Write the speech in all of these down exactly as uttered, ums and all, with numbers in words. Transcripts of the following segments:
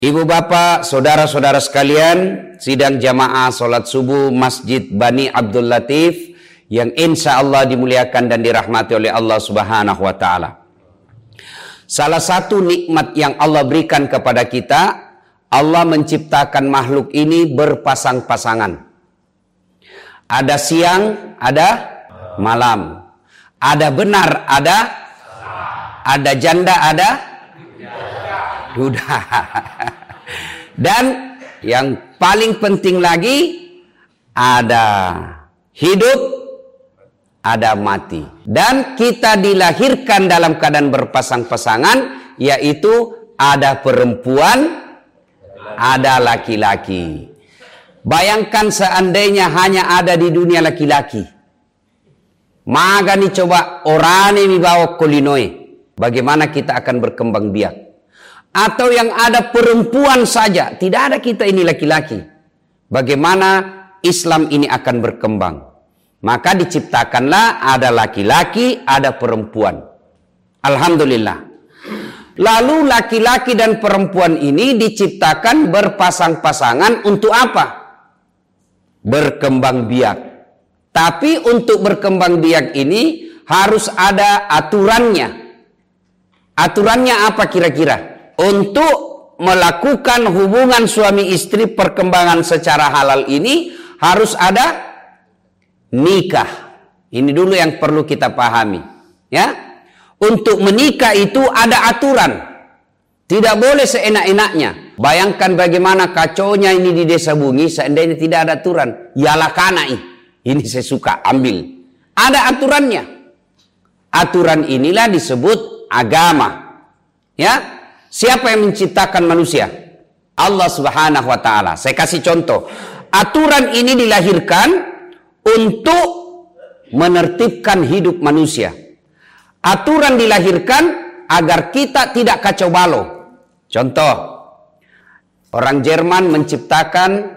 Ibu bapak, saudara-saudara sekalian, sidang jamaah sholat subuh Masjid Bani Abdul Latif yang insya Allah dimuliakan dan dirahmati oleh Allah Subhanahu wa Ta'ala. Salah satu nikmat yang Allah berikan kepada kita, Allah menciptakan makhluk ini berpasang-pasangan. Ada siang, ada malam. Ada benar, ada ada janda, ada duda. Dan yang paling penting lagi, ada hidup, ada mati. Dan kita dilahirkan dalam keadaan berpasang-pasangan, yaitu ada perempuan, ada laki-laki. Bayangkan seandainya hanya ada di dunia laki-laki. Maka nih coba orang ini bawa kolinoi. Bagaimana kita akan berkembang biak? Atau yang ada perempuan saja, tidak ada kita ini laki-laki. Bagaimana Islam ini akan berkembang? Maka diciptakanlah ada laki-laki, ada perempuan. Alhamdulillah. Lalu laki-laki dan perempuan ini diciptakan berpasang-pasangan untuk apa? Berkembang biak. Tapi untuk berkembang biak ini harus ada aturannya. Aturannya apa kira-kira? Untuk melakukan hubungan suami istri perkembangan secara halal ini harus ada nikah. Ini dulu yang perlu kita pahami, ya. Untuk menikah itu ada aturan. Tidak boleh seenak-enaknya. Bayangkan bagaimana kacaunya ini di Desa Bungi seandainya tidak ada aturan. Yalah kanai. Ini saya suka ambil. Ada aturannya. Aturan inilah disebut agama. Ya. Siapa yang menciptakan manusia? Allah Subhanahu wa Ta'ala. Saya kasih contoh. Aturan ini dilahirkan untuk menertibkan hidup manusia. Aturan dilahirkan agar kita tidak kacau balau. Contoh, orang Jerman menciptakan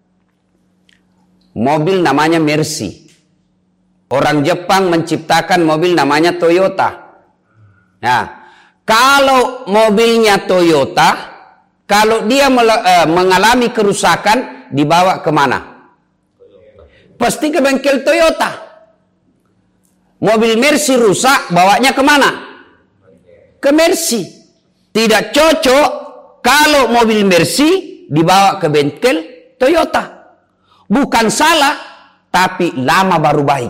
mobil namanya Mercy. Orang Jepang menciptakan mobil namanya Toyota. Nah, kalau mobilnya Toyota, kalau dia uh, mengalami kerusakan, dibawa kemana? Pasti ke bengkel Toyota. Mobil Mercy rusak, bawanya kemana? Ke Mercy. Tidak cocok kalau mobil Mercy dibawa ke bengkel Toyota. Bukan salah, tapi lama baru baik.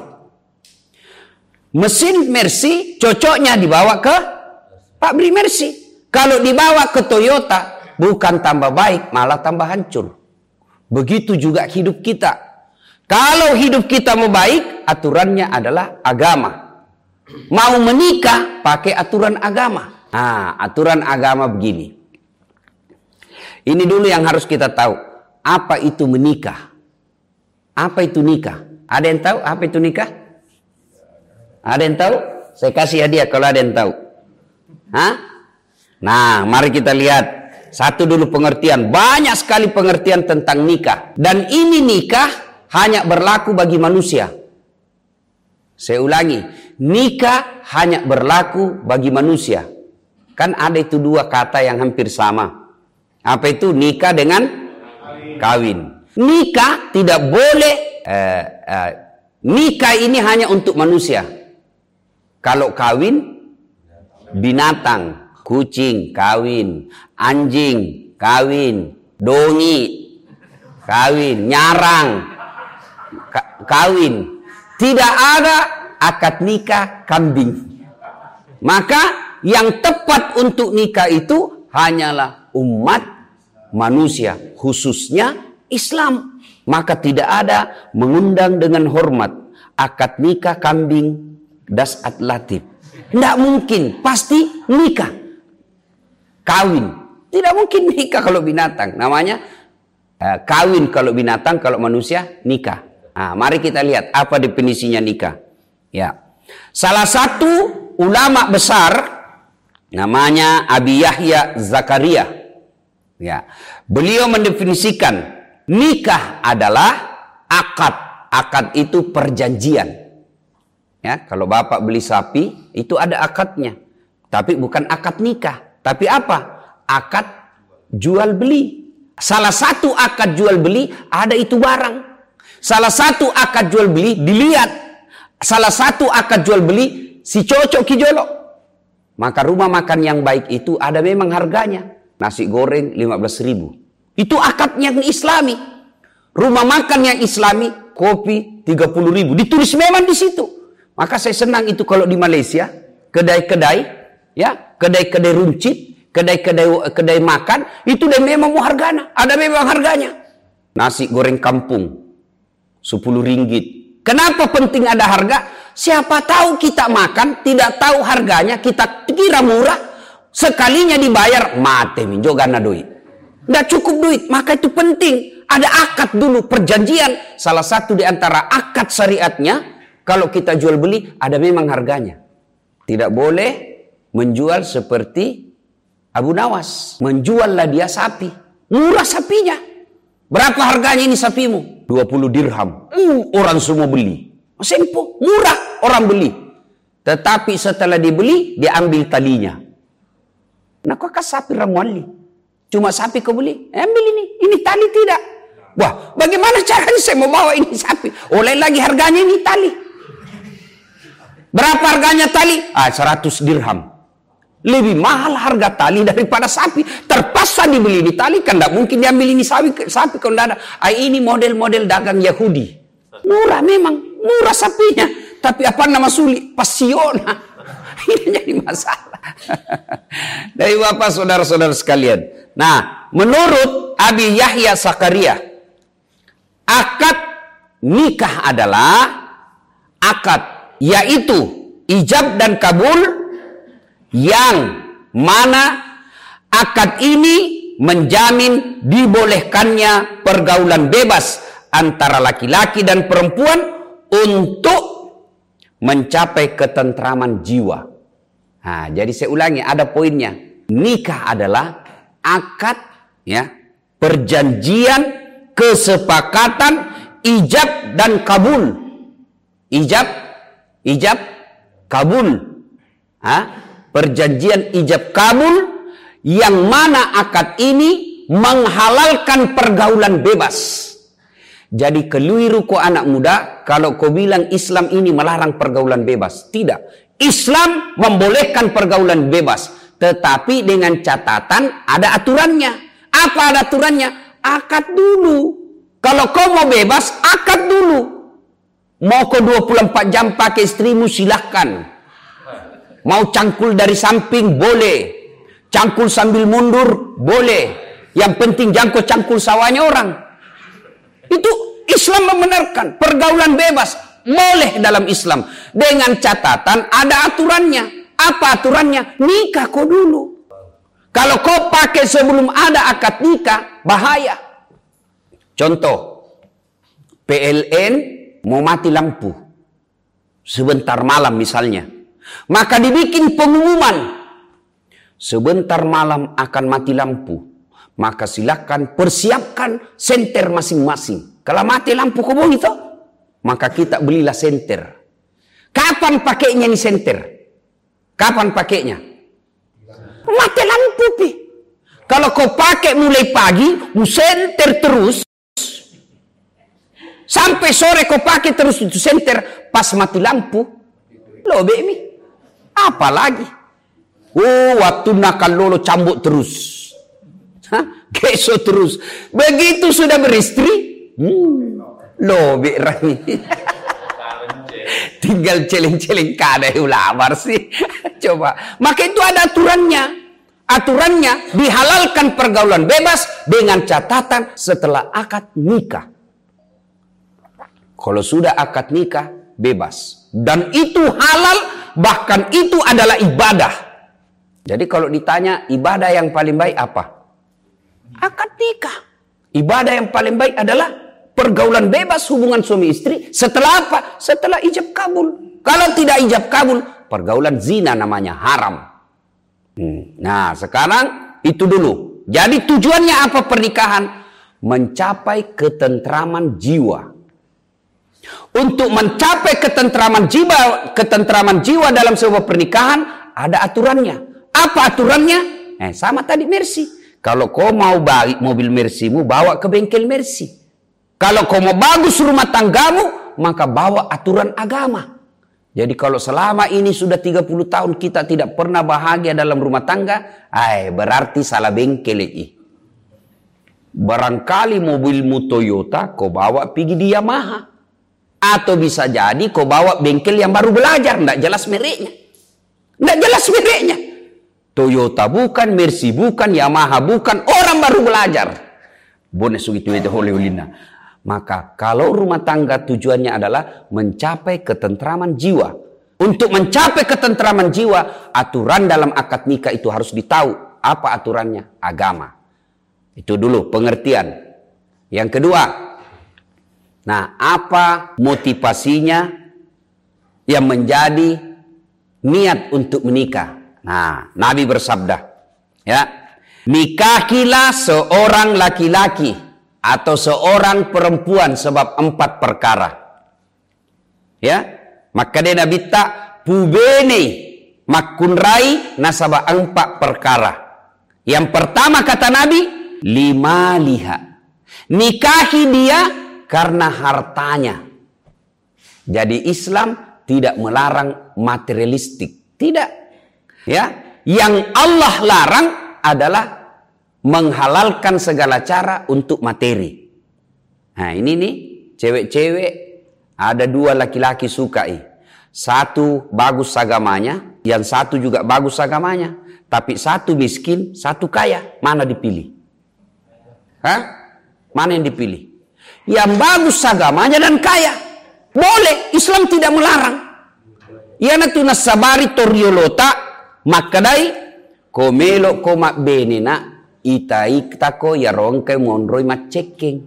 Mesin Mercy cocoknya dibawa ke pabrik Mercy. Kalau dibawa ke Toyota, bukan tambah baik, malah tambah hancur. Begitu juga hidup kita. Kalau hidup kita mau baik, aturannya adalah agama. Mau menikah, pakai aturan agama. Nah, aturan agama begini. Ini dulu yang harus kita tahu. Apa itu menikah? Apa itu nikah? Ada yang tahu apa itu nikah? Ada yang tahu? Saya kasih hadiah kalau ada yang tahu. Hah? Nah, mari kita lihat. Satu dulu pengertian. Banyak sekali pengertian tentang nikah. Dan ini nikah hanya berlaku bagi manusia. Saya ulangi. Nikah hanya berlaku bagi manusia. Kan ada itu dua kata yang hampir sama. Apa itu? Nikah dengan kawin. Nikah tidak boleh. Eh, eh, nikah ini hanya untuk manusia. Kalau kawin, binatang, kucing, kawin, anjing, kawin, dongi, kawin, nyarang, kawin. Tidak ada akad nikah kambing. Maka yang tepat untuk nikah itu hanyalah umat manusia, khususnya Islam. Maka tidak ada mengundang dengan hormat akad nikah kambing das atlatif. Tidak mungkin, pasti nikah. Kawin. Tidak mungkin nikah kalau binatang. Namanya eh, kawin kalau binatang, kalau manusia nikah. Nah, mari kita lihat apa definisinya nikah. Ya. Salah satu ulama besar namanya Abi Yahya Zakaria. Ya. Beliau mendefinisikan nikah adalah akad. Akad itu perjanjian. Ya, kalau bapak beli sapi, itu ada akadnya. Tapi bukan akad nikah. Tapi apa? Akad jual beli. Salah satu akad jual beli ada itu barang. Salah satu akad jual beli dilihat. Salah satu akad jual beli si cocok kijolok. Maka rumah makan yang baik itu ada memang harganya. Nasi goreng lima belas ribu. Itu akad yang islami. Rumah makan yang islami, kopi tiga puluh ribu. Ditulis memang di situ. Maka saya senang itu kalau di Malaysia, kedai-kedai, ya, kedai-kedai runcit, kedai-kedai kedai makan, itu dia memang mau harganya. Ada memang harganya. Nasi goreng kampung, sepuluh ringgit. Kenapa penting ada harga? Siapa tahu kita makan, tidak tahu harganya, kita kira murah, sekalinya dibayar, mate minjo gana duit. Tidak cukup duit, maka itu penting. Ada akad dulu, perjanjian. Salah satu di antara akad syariatnya, kalau kita jual beli, ada memang harganya. Tidak boleh menjual seperti Abu Nawas. Menjuallah dia sapi. Murah sapinya. Berapa harganya ini sapimu? dua puluh dirham. Uh, orang semua beli. Sempo, murah orang beli. Tetapi setelah dibeli, dia ambil talinya. Nah, kok sapi ramuali? Cuma sapi kau beli, ambil ini, ini tali tidak. Wah, bagaimana caranya saya mau bawa ini sapi? Oleh lagi harganya ini tali. Berapa harganya tali? Ah, seratus dirham. Lebih mahal harga tali daripada sapi. Terpaksa dibeli ini tali, kan tidak mungkin diambil ini sapi, sapi kalau tidak ada. Ah, ini model-model dagang Yahudi. Murah memang, murah sapinya. Tapi apa nama sulit? Pasiona. Ini jadi masalah. Dari bapak saudara-saudara sekalian. Nah, menurut Abi Yahya Sakaria, akad nikah adalah akad, yaitu ijab dan kabul, yang mana akad ini menjamin dibolehkannya pergaulan bebas antara laki-laki dan perempuan untuk mencapai ketentraman jiwa. Nah, jadi saya ulangi, ada poinnya. Nikah adalah akad, ya, perjanjian, kesepakatan, ijab dan kabul. Ijab, ijab, kabul. Hah? Perjanjian ijab kabul yang mana akad ini menghalalkan pergaulan bebas. Jadi keliru kok anak muda kalau kau bilang Islam ini melarang pergaulan bebas. Tidak. Islam membolehkan pergaulan bebas. Tetapi dengan catatan ada aturannya. Apa ada aturannya? Akad dulu. Kalau kau mau bebas, akad dulu. Mau kau dua puluh empat jam pakai istrimu, silahkan. Mau cangkul dari samping, boleh. Cangkul sambil mundur, boleh. Yang penting jangan kau cangkul sawahnya orang. Itu Islam membenarkan pergaulan bebas boleh dalam Islam dengan catatan ada aturannya. Apa aturannya? Nikah kau dulu. Kalau kau pakai sebelum ada akad nikah, bahaya. Contoh, P L N mau mati lampu sebentar malam misalnya, maka dibikin pengumuman sebentar malam akan mati lampu. Maka silakan persiapkan senter masing-masing. Kalau mati lampu kau itu, maka kita belilah senter. Kapan pakainya nih senter? Kapan pakainya? Mati lampu pi. Kalau kau pakai mulai pagi, mu senter terus. Sampai sore kau pakai terus itu senter, pas mati lampu. Loh bemi. Apa lagi? Oh, waktu nakal lolo cambuk terus. Hah? Keso terus. Begitu sudah beristri, hmm, lobe rani. Tinggal celeng-celeng kada ulamar sih. Coba. Maka itu ada aturannya. Aturannya dihalalkan pergaulan bebas dengan catatan setelah akad nikah. Kalau sudah akad nikah, bebas. Dan itu halal, bahkan itu adalah ibadah. Jadi kalau ditanya ibadah yang paling baik apa? Akad nikah. Ibadah yang paling baik adalah pergaulan bebas hubungan suami istri. Setelah apa? Setelah ijab kabul. Kalau tidak ijab kabul, pergaulan zina namanya, haram. Hmm. Nah sekarang itu dulu. Jadi tujuannya apa pernikahan? Mencapai ketentraman jiwa. Untuk mencapai ketentraman jiwa, ketentraman jiwa dalam sebuah pernikahan ada aturannya. Apa aturannya? Eh sama tadi Mercy. Kalau kau mau balik mobil Mercy-mu, bawa ke bengkel Mercy. Kalau kau mau bagus rumah tanggamu, maka bawa aturan agama. Jadi kalau selama ini sudah tiga puluh tahun kita tidak pernah bahagia dalam rumah tangga, ay, berarti salah bengkel ini. Barangkali mobilmu Toyota, kau bawa pergi di Yamaha. Atau bisa jadi kau bawa bengkel yang baru belajar, tidak jelas mereknya. Tidak jelas mereknya. Toyota bukan, Mercy bukan, Yamaha bukan, orang baru belajar. Bonus begitu itu oleh-olehnya. Maka kalau rumah tangga tujuannya adalah mencapai ketentraman jiwa. Untuk mencapai ketentraman jiwa, aturan dalam akad nikah itu harus ditahu. Apa aturannya? Agama. Itu dulu pengertian. Yang kedua, nah apa motivasinya yang menjadi niat untuk menikah? Nah, Nabi bersabda, ya, nikahilah seorang laki-laki atau seorang perempuan sebab empat perkara. Ya, maka dia Nabi tak pubene makunrai nasabah empat perkara. Yang pertama kata Nabi, lima liha. Nikahi dia karena hartanya. Jadi Islam tidak melarang materialistik, tidak. Ya, yang Allah larang adalah menghalalkan segala cara untuk materi. Nah, ini nih cewek-cewek ada dua laki-laki sukai. Satu bagus agamanya, yang satu juga bagus agamanya, tapi satu miskin, satu kaya. Mana dipilih? Hah? Mana yang dipilih? Yang bagus agamanya dan kaya. Boleh, Islam tidak melarang. Yana tu nasabari toriolota makadai komelo koma benena itai tako ya rongke monroi macekeng.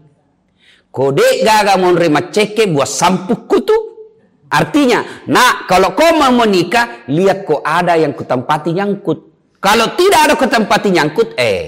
Kode gaga monroi maceke buat sampuk kutu. Artinya, nak kalau kau mau menikah, lihat kok ada yang ketempati nyangkut. Kalau tidak ada ketempati nyangkut, eh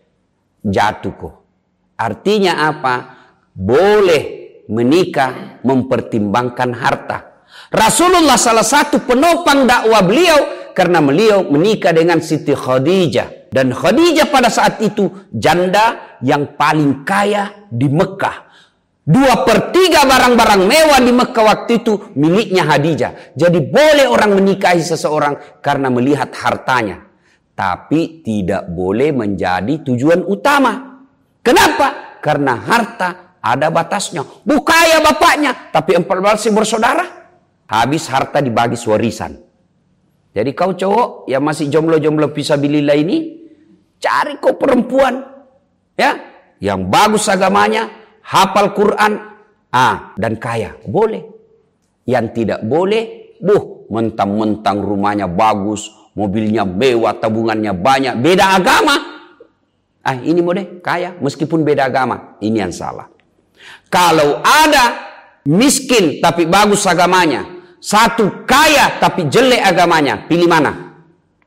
jatuh kok. Artinya apa? Boleh menikah mempertimbangkan harta. Rasulullah salah satu penopang dakwah beliau karena beliau menikah dengan Siti Khadijah. Dan Khadijah pada saat itu janda yang paling kaya di Mekah. Dua per tiga barang-barang mewah di Mekah waktu itu miliknya Khadijah. Jadi boleh orang menikahi seseorang karena melihat hartanya. Tapi tidak boleh menjadi tujuan utama. Kenapa? Karena harta ada batasnya. Bukaya bapaknya, tapi empat belas bersaudara. Habis harta dibagi warisan. Jadi kau cowok yang masih jomblo-jomblo fisabilillah ini, cari kau perempuan ya yang bagus agamanya, hafal Quran, ah dan kaya. Boleh. Yang tidak boleh, buh, mentang-mentang rumahnya bagus, mobilnya mewah, tabungannya banyak, beda agama. Ah ini boleh kaya meskipun beda agama. Ini yang salah. Kalau ada miskin tapi bagus agamanya, satu kaya tapi jelek agamanya, pilih mana?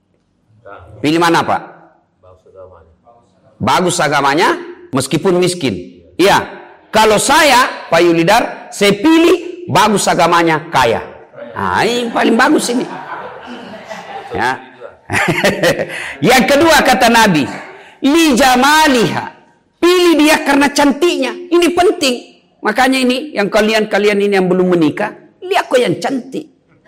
Pilih mana Pak? Bagus agamanya. Bagus agamanya meskipun miskin. Iya. Kalau saya Pak Yulidar, saya pilih bagus agamanya kaya. Nah ini paling bagus ini. Ya. Yang kedua kata Nabi, li jamaliha. Pilih dia karena cantiknya. Ini penting. Makanya ini yang kalian-kalian ini yang belum menikah, lihat kok yang cantik.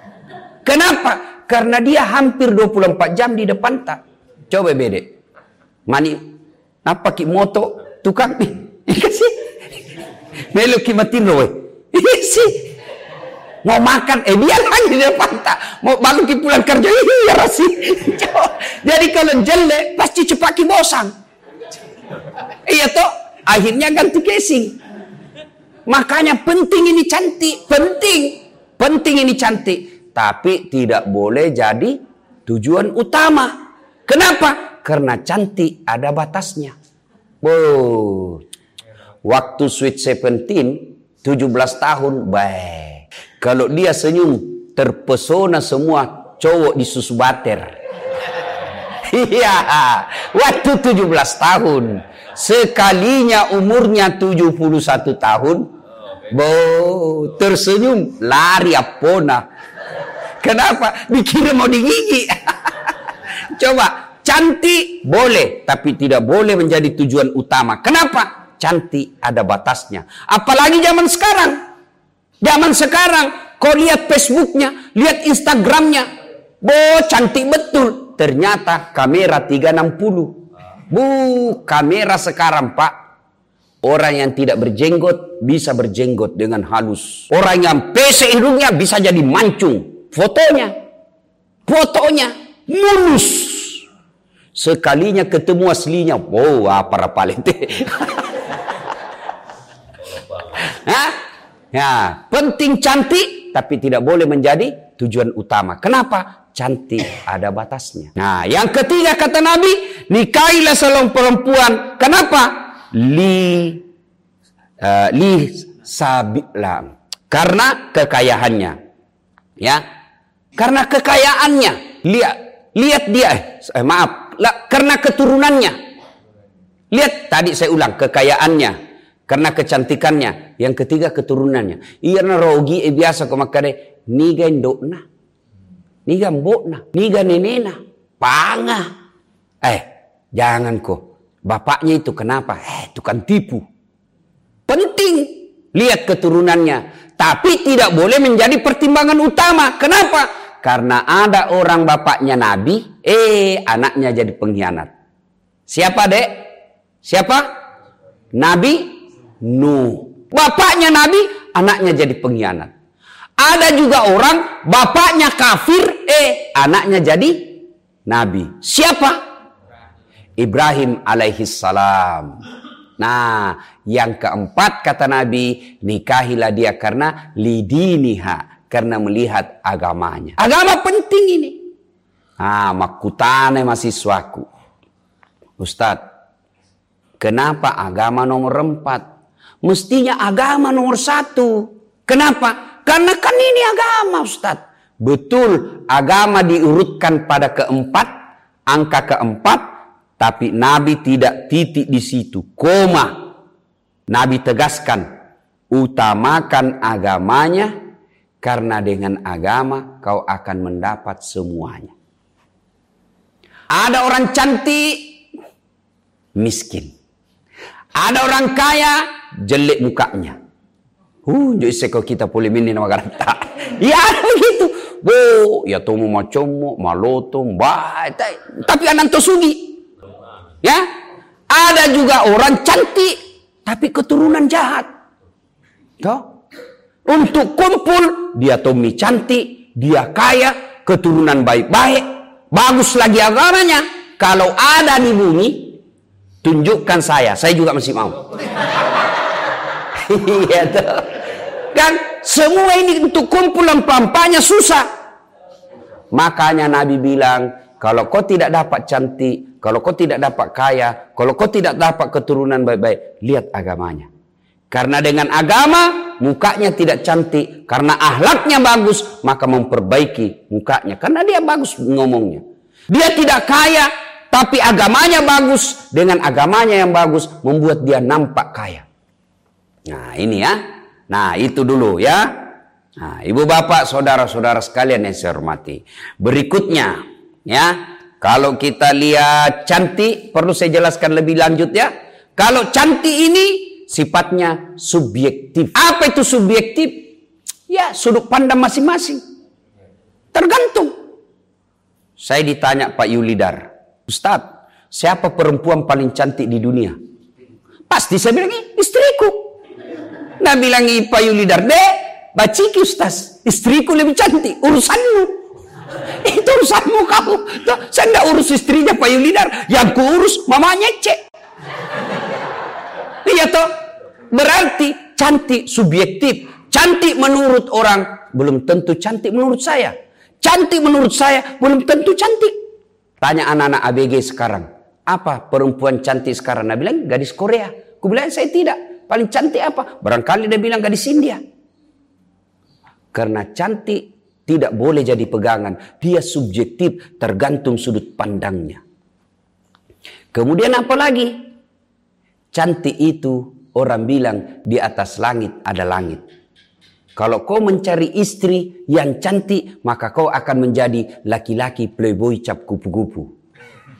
Kenapa? Karena dia hampir dua puluh empat jam di depan tak. Coba bede. Mani apa ki moto tukang nih. Kasih. Melo ki matin loe. Sih. Mau makan eh dia lagi di depan tak. Mau baru ki pulang kerja iya rasi. Jadi kalau jelek pasti cepat ki bosan. Iya toh, akhirnya ganti casing. Makanya penting ini cantik, penting. Penting ini cantik, tapi tidak boleh jadi tujuan utama. Kenapa? Karena cantik ada batasnya. Wow. Waktu Sweet Seventeen, tujuh belas tahun, baik. Kalau dia senyum, terpesona semua cowok di susu bater. Iya, waktu tujuh belas tahun. Sekalinya umurnya tujuh puluh satu tahun, bo, tersenyum, lari apona. Kenapa? Dikira mau digigit. Coba, Cantik boleh, tapi tidak boleh menjadi tujuan utama. Kenapa? Cantik ada batasnya. Apalagi zaman sekarang. Zaman sekarang, kau lihat Facebooknya, lihat Instagramnya. Boh, cantik betul. Ternyata kamera tiga enam puluh. Bu, kamera sekarang, Pak. Orang yang tidak berjenggot bisa berjenggot dengan halus. Orang yang pesek hidungnya bisa jadi mancung. Fotonya, fotonya mulus. Sekalinya ketemu aslinya, wow, apa rapalente. Hah? Ya, penting cantik, tapi tidak boleh menjadi tujuan utama. Kenapa? Cantik ada batasnya. Nah, yang ketiga kata Nabi, nikahilah seorang perempuan. Kenapa? Li, uh, li sabila. Karena kekayaannya, ya, karena kekayaannya. Lihat, lihat dia. Eh, maaf, lah, karena keturunannya. Lihat, tadi saya ulang, kekayaannya, karena kecantikannya. Yang ketiga keturunannya. Iya rogi eh, biasa kau makade niga indokna, niga mbokna, niga nenena, panga. Eh, jangan kok. Bapaknya itu kenapa? Eh, tukang tipu. Penting lihat keturunannya, tapi tidak boleh menjadi pertimbangan utama. Kenapa? Karena ada orang bapaknya Nabi, eh anaknya jadi pengkhianat. Siapa, Dek? Siapa? Nabi Nuh. Bapaknya Nabi, anaknya jadi pengkhianat. Ada juga orang bapaknya kafir, eh anaknya jadi Nabi. Siapa? Ibrahim alaihi salam. Nah, yang keempat kata Nabi, nikahilah dia karena lidiniha, karena melihat agamanya. Agama penting ini. Ah, makutane mahasiswaku. Ustadz, kenapa agama nomor empat? Mestinya agama nomor satu. Kenapa? Karena kan ini agama, Ustadz. Betul, agama diurutkan pada keempat, angka keempat. Tapi Nabi tidak titik di situ, koma. Nabi tegaskan, utamakan agamanya, karena dengan agama kau akan mendapat semuanya. Ada orang cantik, miskin. Ada orang kaya, jelek mukanya. Uh, jadi seko kita boleh minin nama garata. Ya begitu. Bo, ya tomu macomo, maloto, mbak. Tapi anak tosugi. Ya, ada juga orang cantik tapi keturunan jahat. Toh? Untuk kumpul dia Tommy cantik, dia kaya, keturunan baik-baik, bagus lagi agamanya. Kalau ada di bumi, tunjukkan saya, saya juga masih mau. Iya toh. Kan semua ini untuk kumpulan pelampanya susah. Makanya Nabi bilang, kalau kau tidak dapat cantik, kalau kau tidak dapat kaya, kalau kau tidak dapat keturunan baik-baik, lihat agamanya. Karena dengan agama, mukanya tidak cantik. Karena akhlaknya bagus, maka memperbaiki mukanya. Karena dia bagus ngomongnya. Dia tidak kaya, tapi agamanya bagus. Dengan agamanya yang bagus, membuat dia nampak kaya. Nah ini ya. Nah itu dulu ya. Nah ibu bapak, saudara-saudara sekalian yang saya hormati. Berikutnya. Ya, kalau kita lihat cantik, perlu saya jelaskan lebih lanjut ya. Kalau cantik ini sifatnya subjektif. Apa itu subjektif? Ya, sudut pandang masing-masing. Tergantung. Saya ditanya Pak Yulidar, Ustadz, siapa perempuan paling cantik di dunia? Pasti saya bilang, istriku. Nah bilang Pak Yulidar, deh, baciki Ustadz, istriku lebih cantik, urusanmu. Itu urusanmu kamu. Saya tidak urus istrinya Pak Yulidar. Yang ku urus mamanya cek. Iya toh. Berarti cantik subjektif. Cantik menurut orang belum tentu cantik menurut saya. Cantik menurut saya belum tentu cantik. Tanya anak-anak A B G sekarang. Apa perempuan cantik sekarang? Nah bilang gadis Korea. Ku bilang saya tidak. Paling cantik apa? Barangkali dia bilang gadis India. Karena cantik tidak boleh jadi pegangan. Dia subjektif, tergantung sudut pandangnya. Kemudian apa lagi? Cantik itu orang bilang di atas langit ada langit. Kalau kau mencari istri yang cantik, maka kau akan menjadi laki-laki playboy cap kupu-kupu.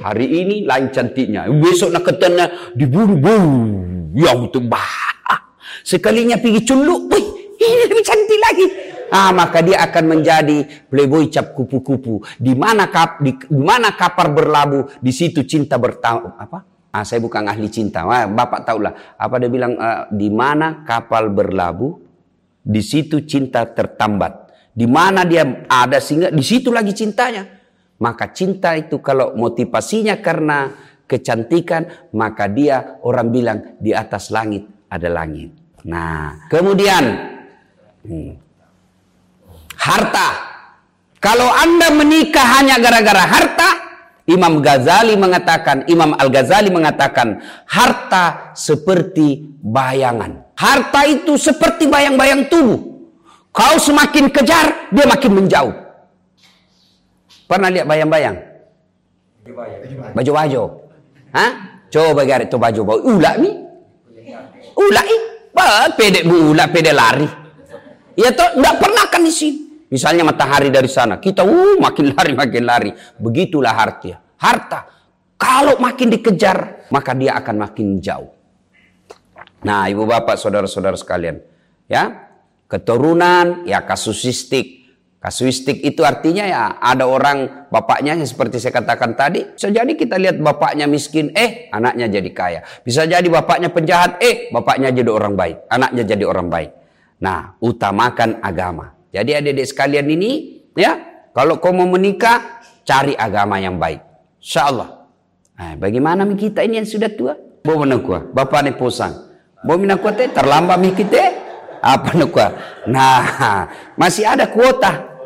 Hari ini lain cantiknya, besok nak ketemu dibunuh, yang itu bah. Sekalinya pergi culuk, wih, ini lebih cantik lagi. Ah, maka dia akan menjadi playboy cap kupu-kupu. Di mana kap, di, di mana kapal berlabuh, di situ cinta bertahu. Apa? Ah, saya bukan ahli cinta. Ah, Bapak tahulah. Apa dia bilang? Ah, di mana kapal berlabuh, di situ cinta tertambat. Di mana dia ada singa, di situ lagi cintanya. Maka cinta itu kalau motivasinya karena kecantikan, maka dia orang bilang di atas langit ada langit. Nah, kemudian hmm, harta. Kalau Anda menikah hanya gara-gara harta, Imam Ghazali mengatakan, Imam Al-Ghazali mengatakan, harta seperti bayangan. Harta itu seperti bayang-bayang tubuh. Kau semakin kejar, dia makin menjauh. Pernah lihat bayang-bayang? Baju-baju. Hah? Coba garis itu baju-baju. Ular ni. Ular ni. Pedek bu ular, pedek lari. Ya toh, enggak pernah kan di sini. Misalnya matahari dari sana, kita uh makin lari makin lari. Begitulah harta. Harta kalau makin dikejar, maka dia akan makin jauh. Nah, ibu bapak, saudara-saudara sekalian, ya, keturunan ya kasuistik. Kasuistik itu artinya ya ada orang bapaknya yang seperti saya katakan tadi. Bisa jadi kita lihat bapaknya miskin, eh anaknya jadi kaya. Bisa jadi bapaknya penjahat, eh bapaknya jadi orang baik, anaknya jadi orang baik. Nah, utamakan agama. Jadi adik-adik sekalian ini, ya, kalau kau mau menikah, cari agama yang baik. Insya Allah. Nah, bagaimana kita ini yang sudah tua? Bawa menakua, bapak ni posang. Bawa menakua teh terlambat mi kita. Apa nakua? Nah, masih ada kuota.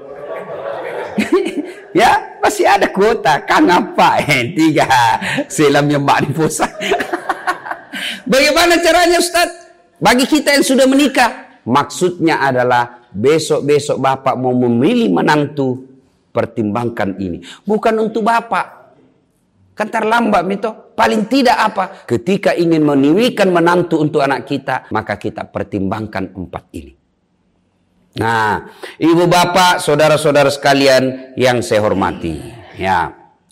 Ya, masih ada kuota. Kang apa? Eh, tiga. Selam yang mak di posang. Bagaimana caranya, Ustaz? Bagi kita yang sudah menikah, maksudnya adalah besok-besok bapak mau memilih menantu, pertimbangkan ini. Bukan untuk bapak. Kan terlambat itu. Paling tidak apa? Ketika ingin memilihkan menantu untuk anak kita, maka kita pertimbangkan empat ini. Nah, ibu bapak, saudara-saudara sekalian yang saya hormati. Ya.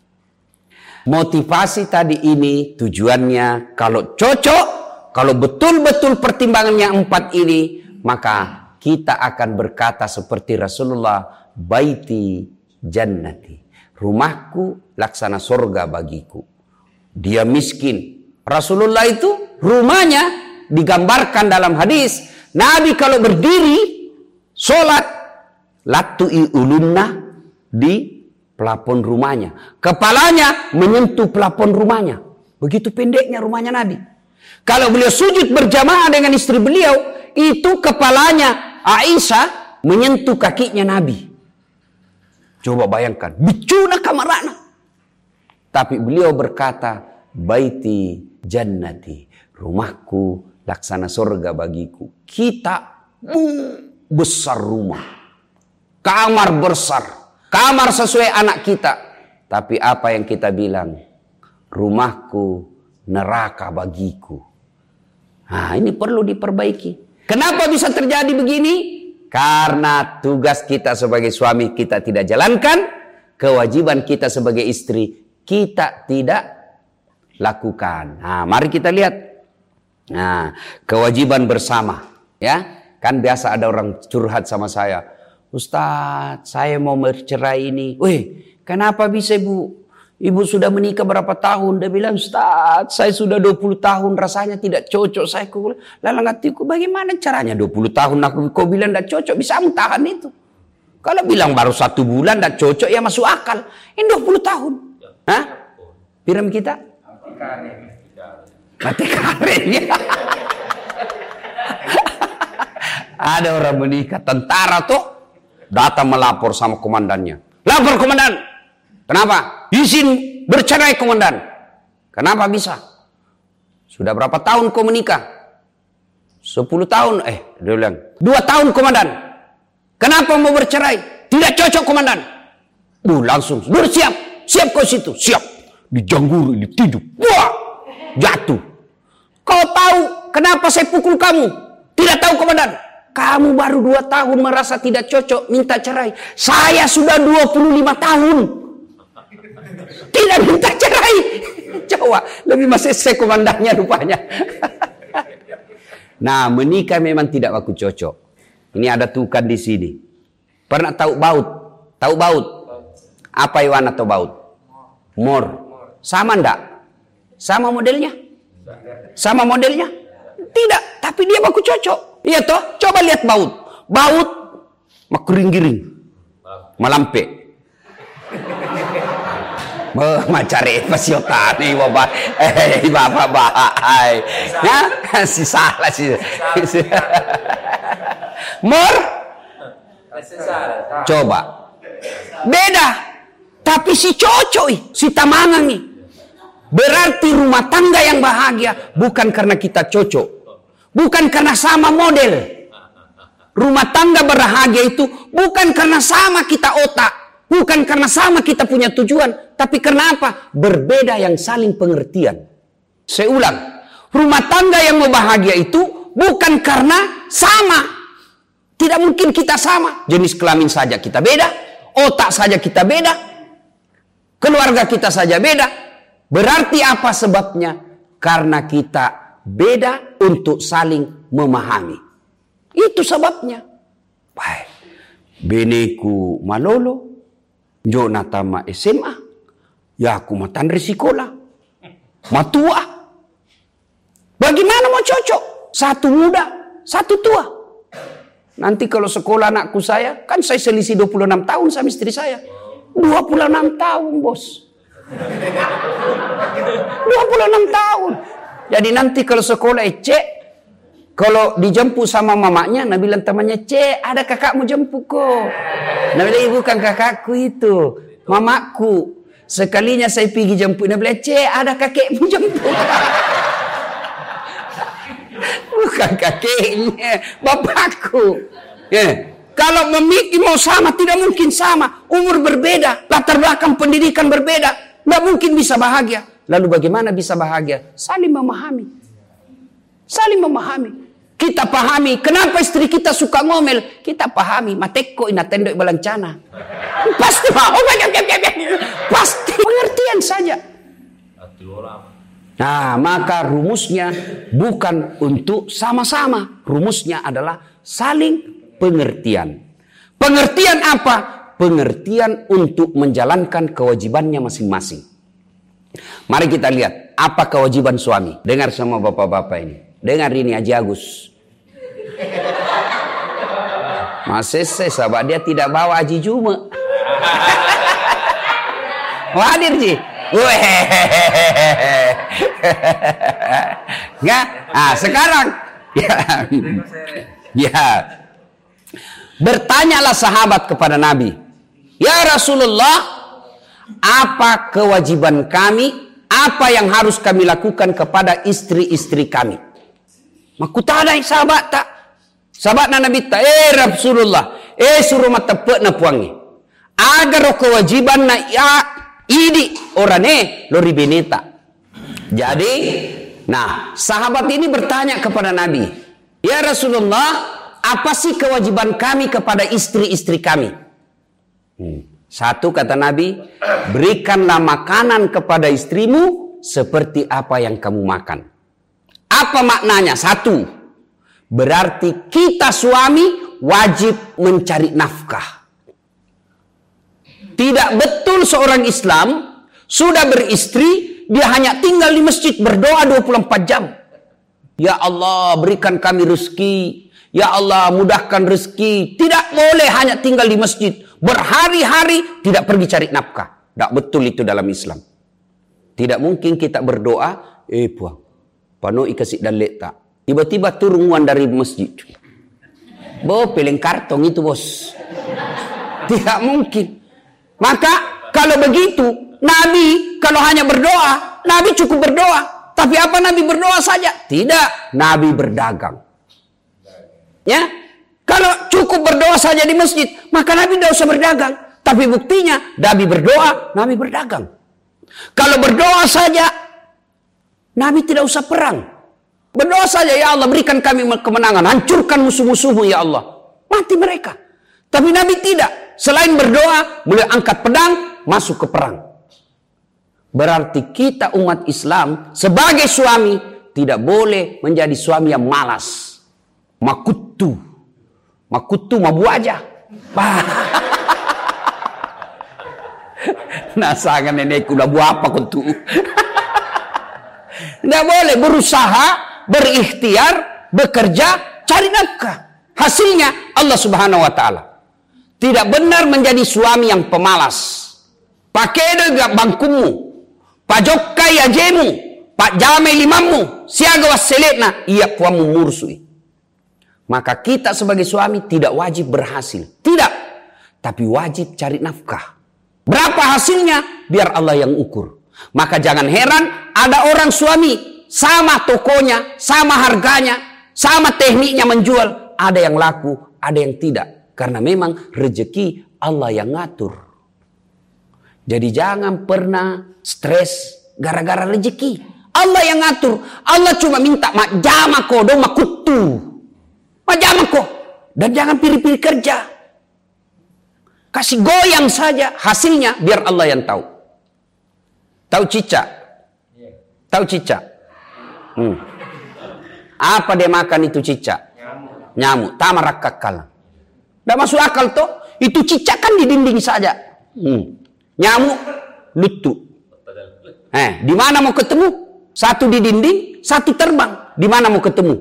Motivasi tadi ini tujuannya kalau cocok, kalau betul-betul pertimbangannya empat ini, maka kita akan berkata seperti Rasulullah, baiti jannati, rumahku laksana surga bagiku. Dia miskin. Rasulullah itu rumahnya digambarkan dalam hadis, Nabi kalau berdiri sholat, latui ulunna di plafon rumahnya, kepalanya menyentuh plafon rumahnya. Begitu pendeknya rumahnya Nabi. Kalau beliau sujud berjamaah dengan istri beliau, itu kepalanya Aisyah menyentuh kakinya Nabi. Coba bayangkan, bicuna kamarana. Tapi beliau berkata, baiti jannati, rumahku laksana surga bagiku. Kita mm, besar rumah, kamar besar, kamar sesuai anak kita. Tapi apa yang kita bilang? Rumahku neraka bagiku. Nah, ini perlu diperbaiki. Kenapa bisa terjadi begini? Karena tugas kita sebagai suami kita tidak jalankan, kewajiban kita sebagai istri kita tidak lakukan. Nah, mari kita lihat. Nah, kewajiban bersama, ya. Kan biasa ada orang curhat sama saya, Ustadz, saya mau bercerai ini. Weh, kenapa bisa ibu? Ibu sudah menikah berapa tahun? Dia bilang, Ustadz, saya sudah dua puluh tahun, rasanya tidak cocok. Saya lalang hatiku, bagaimana caranya dua puluh tahun aku kau bilang tidak cocok, bisa tahan itu? Kalau bilang baru satu bulan tidak cocok, ya masuk akal. Ini dua puluh tahun. Hah? Piram kita? Mati karen. Mati karen. Ada orang menikah, tentara tuh datang melapor sama komandannya. Lapor komandan. Kenapa? Izin bercerai komandan. Kenapa bisa? Sudah berapa tahun kau menikah? Sepuluh tahun. Eh, dia bilang. Dua tahun komandan. Kenapa mau bercerai? Tidak cocok komandan. Uh, langsung. Bersiap. Siap kau situ. Siap. Dijangguru, ditidup. Wah! Jatuh. Kau tahu kenapa saya pukul kamu? Tidak tahu komandan. Kamu baru dua tahun merasa tidak cocok, minta cerai. Saya sudah dua puluh lima tahun. tidak minta cerai. Coba, lebih masih sekomandannya rupanya. Nah, menikah memang tidak baku cocok. Ini ada tukan di sini. Pernah tahu baut? Tahu baut? Apa Iwan atau baut? Mor. Sama enggak? Sama modelnya? Sama modelnya? Tidak, tapi dia baku cocok. Iya toh? Coba lihat baut. Baut makuring-giring. Malampe. Macare pasiota nih bapak. Eh bapak bahai. Ya, si salah sih. Mor. Coba. Beda. Tapi si cocok, si tamangan nih. Berarti rumah tangga yang bahagia bukan karena kita cocok. Bukan karena sama model. Rumah tangga berbahagia itu bukan karena sama kita otak. Bukan karena sama kita punya tujuan. Tapi karena apa? Berbeda yang saling pengertian. Saya ulang. Rumah tangga yang berbahagia itu bukan karena sama. Tidak mungkin kita sama. Jenis kelamin saja kita beda. Otak saja kita beda. Keluarga kita saja beda. Berarti apa sebabnya? Karena kita beda untuk saling memahami. Itu sebabnya. Baik. Beneku malolo. Jonata ma S M A. Ya aku matan resikola. Matua. Bagaimana mau cocok? Satu muda, satu tua. Nanti kalau sekolah anakku saya, kan saya selisih dua puluh enam tahun sama istri saya. dua puluh enam tahun, bos. dua puluh enam tahun. Jadi nanti kalau sekolah eh, cek, kalau dijemput sama mamanya, Nabi bilang temannya, cek, ada kakakmu jemput kok. Nabi bilang, bukan kakakku itu, mamaku. Sekalinya saya pergi jemput, Nabi bilang, cek, ada kakekmu jemput. Bukan kakeknya, bapakku. Ya. Kalau memikir mau sama, tidak mungkin sama. Umur berbeda, latar belakang pendidikan berbeda. Tidak mungkin bisa bahagia. Lalu bagaimana bisa bahagia? Saling memahami. Saling memahami. Kita pahami, kenapa istri kita suka ngomel? Kita pahami, mateko inatendo balancana. Pasti, oh, pasti pengertian saja. Nah, maka rumusnya bukan untuk sama-sama. Rumusnya adalah saling pengertian. Pengertian apa? Pengertian untuk menjalankan kewajibannya masing-masing. Mari kita lihat apa kewajiban suami. Dengar sama bapak-bapak ini. Dengar ini Haji Agus. Masih sahabat dia tidak bawa Haji Juma. Hadir Ji. Nggak? Ah sekarang. Ya. Ya. Bertanyalah sahabat kepada Nabi. Ya Rasulullah, apa kewajiban kami? Apa yang harus kami lakukan kepada istri-istri kami? Makutadai sahabat tak? Sahabat Nabi tak? Eh Rasulullah, eh suruh mata tepuk na puangi. Agar kewajiban na ya idi orane lori beneta. Jadi, nah sahabat ini bertanya kepada Nabi. Ya Rasulullah, apa sih kewajiban kami kepada istri-istri kami? Hmm. Satu kata Nabi, berikanlah makanan kepada istrimu seperti apa yang kamu makan. Apa maknanya? Satu, berarti kita suami wajib mencari nafkah. Tidak betul seorang Islam sudah beristri, dia hanya tinggal di masjid berdoa dua puluh empat jam. Ya Allah berikan kami rezeki. Ya Allah mudahkan rezeki. Tidak boleh hanya tinggal di masjid. Berhari-hari tidak pergi cari nafkah. Tidak betul itu dalam Islam. Tidak mungkin kita berdoa. Eh puang. Pano ikasih dalek tak. Tiba-tiba turungan dari masjid. Bo peleng kartong itu bos. Tidak mungkin. Maka kalau begitu. Nabi kalau hanya berdoa. Nabi cukup berdoa. Tapi apa Nabi berdoa saja? Tidak. Nabi berdagang. Ya, kalau cukup berdoa saja di masjid, maka Nabi tidak usah berdagang. Tapi buktinya, Nabi berdoa, Nabi berdagang. Kalau berdoa saja, Nabi tidak usah perang. Berdoa saja, ya Allah berikan kami kemenangan, hancurkan musuh-musuhmu ya Allah. Mati mereka. Tapi Nabi tidak. Selain berdoa, beliau angkat pedang, masuk ke perang. Berarti kita umat Islam sebagai suami tidak boleh menjadi suami yang malas. Makutu. Makutu mabu aja. Nah, sangat nenekku labu apa kutu. Tidak boleh, berusaha, berikhtiar, bekerja, cari nafkah. Hasilnya Allah Subhanahu wa taala. Tidak benar menjadi suami yang pemalas. Pakai dega bangkumu. Pajokai ajemu, pak jame limamu, siaga wasseletna, iya puamu mursui. Maka kita sebagai suami tidak wajib berhasil. Tidak. Tapi wajib cari nafkah. Berapa hasilnya? Biar Allah yang ukur. Maka jangan heran ada orang suami, sama tokonya, sama harganya, sama tekniknya menjual. Ada yang laku, ada yang tidak. Karena memang rezeki Allah yang ngatur. Jadi jangan pernah stres gara-gara rezeki. Allah yang ngatur. Allah cuma minta mak jama ko dong makutu. Mak jama ko. Dan jangan pilih-pilih kerja. Kasih goyang saja. Hasilnya biar Allah yang tahu. Tahu cicak? Tahu cicak? Hmm. Apa dia makan itu cicak? Nyamuk. Nyamuk. Tamarak kakal. Tidak masuk akal toh. Itu cicak kan di dinding saja. Hmm. Nyamuk lutu. Eh, di mana mau ketemu? Satu di dinding, satu terbang. Di mana mau ketemu?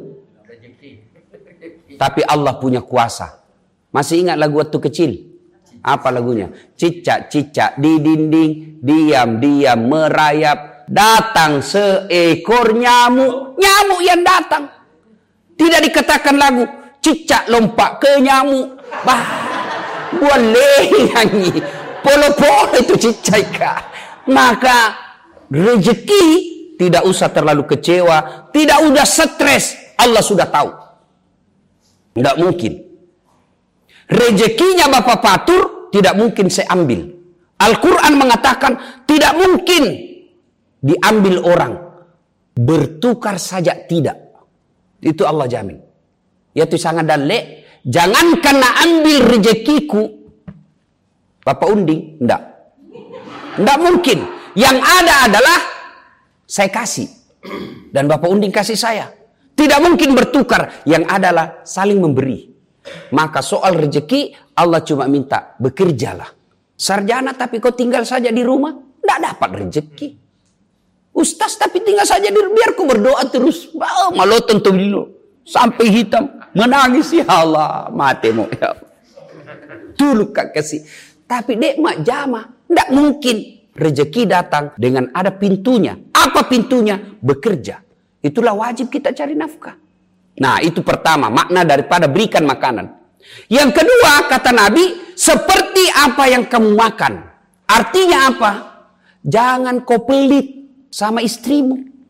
Tapi Allah punya kuasa. Masih ingat lagu waktu kecil? Apa lagunya? Cicak-cicak di dinding, diam-diam merayap. Datang seekor nyamuk. Nyamuk yang datang. Tidak dikatakan lagu cicak lompat ke nyamuk. Bah, boleh nyanyi. Polo-polo itu cicak. Maka rezeki tidak usah terlalu kecewa, tidak usah stres. Allah sudah tahu. Tidak mungkin. Rezekinya Bapak Patur tidak mungkin saya ambil. Al-Quran mengatakan tidak mungkin diambil orang. Bertukar saja tidak. Itu Allah jamin. Yaitu sangat dalek. Jangankan ambil rezekiku Bapak undi, enggak. Enggak mungkin. Yang ada adalah saya kasih. Dan Bapak undi kasih saya. Tidak mungkin bertukar. Yang adalah saling memberi. Maka soal rezeki, Allah cuma minta bekerjalah. Sarjana tapi kau tinggal saja di rumah, enggak dapat rezeki. Ustaz tapi tinggal saja di rumah, biar ku berdoa terus. Oh, maloton tuh dulu. Sampai hitam. Menangis, ya Allah. Matemu, ya Allah. Dulu kak kasih. Tapi dek mak jama, tidak mungkin rezeki datang dengan ada pintunya. Apa pintunya? Bekerja. Itulah wajib kita cari nafkah. Nah itu pertama makna daripada berikan makanan. Yang kedua kata Nabi, seperti apa yang kamu makan. Artinya apa? Jangan kau pelit sama istrimu.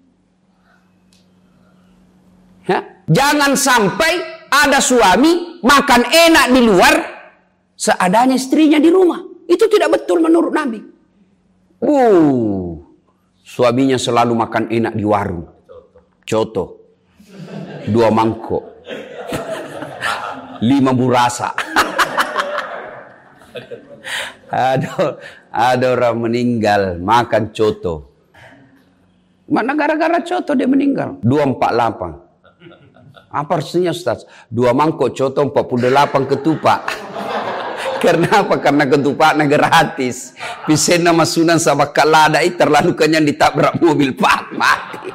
Ya? Jangan sampai ada suami makan enak di luar, seadanya istrinya di rumah. Itu tidak betul menurut Nabi. Uh, suaminya selalu makan enak di warung. Coto. Dua mangkok. Lima burasa. ada, ada orang meninggal makan coto. Mana gara-gara coto dia meninggal? dua empat delapan. Apa artinya Ustaz? Dua mangkok coto empat puluh delapan ketupat. Karena apa? Karena ketupatnya gratis. Pisena masunan sama kalada itu terlalu kenyang ditabrak mobil pak mati.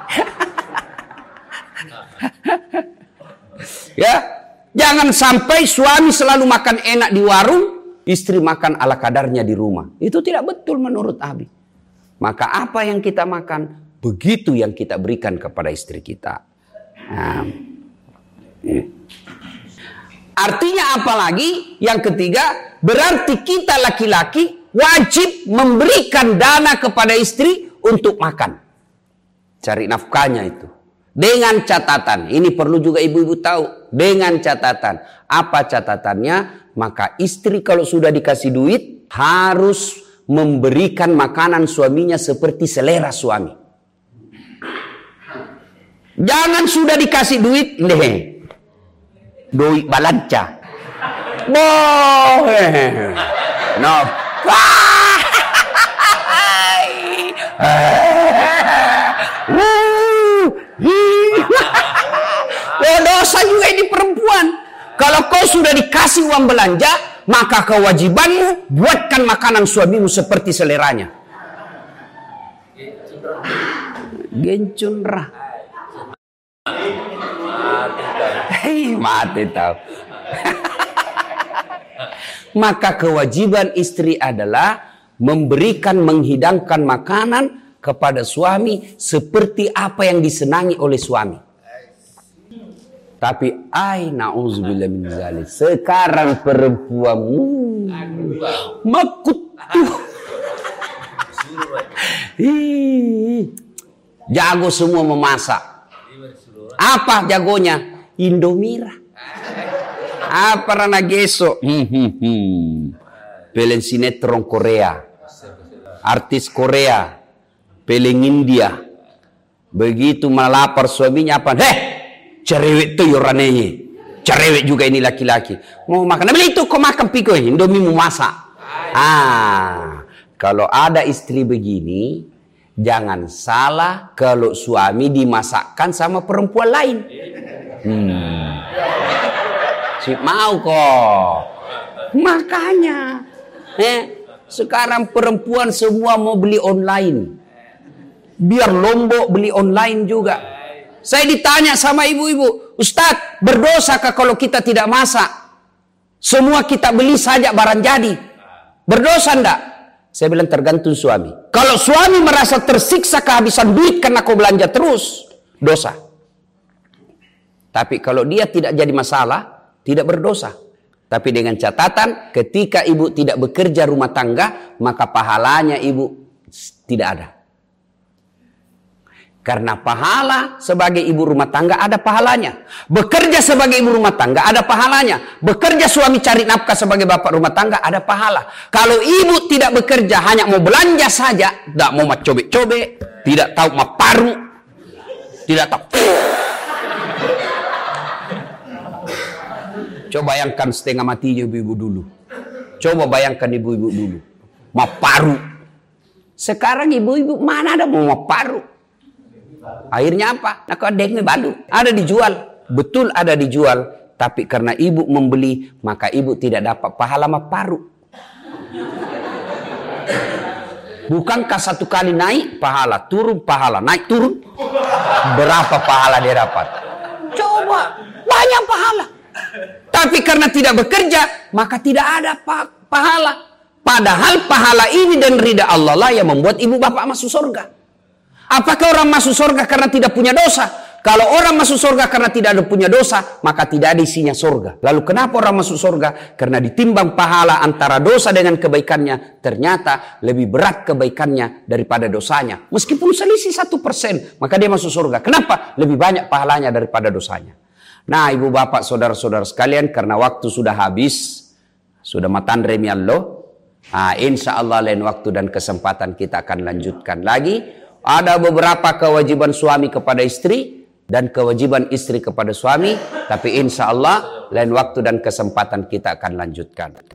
Ya, jangan sampai suami selalu makan enak di warung, istri makan ala kadarnya di rumah. Itu tidak betul menurut Abi. Maka apa yang kita makan, begitu yang kita berikan kepada istri kita. Nah, ya. Artinya apalagi yang ketiga, berarti kita laki-laki wajib memberikan dana kepada istri untuk makan. Cari nafkahnya itu. Dengan catatan, ini perlu juga ibu-ibu tahu. Dengan catatan, apa catatannya? Maka istri kalau sudah dikasih duit, harus memberikan makanan suaminya seperti selera suami. Jangan sudah dikasih duit, nih. Doi balanca. Boh. No. Oh, dosa juga ini perempuan. Kalau kau sudah dikasih uang belanja, maka kewajibanmu buatkan makanan suamimu seperti seleranya. Gencunrah. Hei, mati tahu. Maka kewajiban istri adalah memberikan, menghidangkan makanan kepada suami seperti apa yang disenangi oleh suami. Tapi ai na'udzubillah min dzalik. Sekarang perempuanmu makutu. Jago semua memasak. Apa jagonya? Indomira. Apa rana geso? Hmm, hmm, hmm. Film sinetron Korea. Artis Korea. Film India. Begitu melapar suaminya apa? Heh! Cerewet tuh yoranenya. Cerewet juga ini laki-laki. Mau makan, beli itu kau makan piko, Indomie mau masak. Ah, kalau ada istri begini, jangan salah kalau suami dimasakkan sama perempuan lain. Hmm. Si mau kok. Makanya, eh, sekarang perempuan semua mau beli online. Biar Lombok beli online juga. Saya ditanya sama ibu-ibu, Ustadz, berdosakah kalau kita tidak masak? Semua kita beli saja barang jadi. Berdosa enggak? Saya bilang tergantung suami. Kalau suami merasa tersiksa kehabisan duit karena kau belanja terus, dosa. Tapi kalau dia tidak jadi masalah, tidak berdosa. Tapi dengan catatan, ketika ibu tidak bekerja rumah tangga, maka pahalanya ibu tidak ada. Karena pahala sebagai ibu rumah tangga ada pahalanya. Bekerja sebagai ibu rumah tangga ada pahalanya. Bekerja suami cari nafkah sebagai bapak rumah tangga ada pahala. Kalau ibu tidak bekerja hanya mau belanja saja, tidak mau cobek-cobek, tidak tahu mau paru, tidak tahu. Coba bayangkan setengah matinya ibu-ibu dulu. Coba bayangkan ibu-ibu dulu. Mau paru. Sekarang ibu-ibu mana ada mau mau paru. Akhirnya apa? Nah, kau dengme badu. Ada dijual. Betul ada dijual. Tapi karena ibu membeli, maka ibu tidak dapat pahala paru. Bukankah satu kali naik pahala, turun pahala, naik turun? Berapa pahala dia dapat? Coba, banyak pahala. Tapi karena tidak bekerja, maka tidak ada pahala. Padahal pahala ini dan ridha Allah lah yang membuat ibu bapak masuk surga. Apakah orang masuk surga karena tidak punya dosa? Kalau orang masuk surga karena tidak ada punya dosa, maka tidak ada isinya surga. Lalu kenapa orang masuk surga? Karena ditimbang pahala antara dosa dengan kebaikannya, ternyata lebih berat kebaikannya daripada dosanya. Meskipun selisih satu persen, maka dia masuk surga. Kenapa? Lebih banyak pahalanya daripada dosanya. Nah, ibu bapak saudara-saudara sekalian, karena waktu sudah habis, sudah matan remi Allah. Nah, insya Allah lain waktu dan kesempatan kita akan lanjutkan lagi. Ada beberapa kewajiban suami kepada istri dan kewajiban istri kepada suami. Tapi insya Allah lain waktu dan kesempatan kita akan lanjutkan.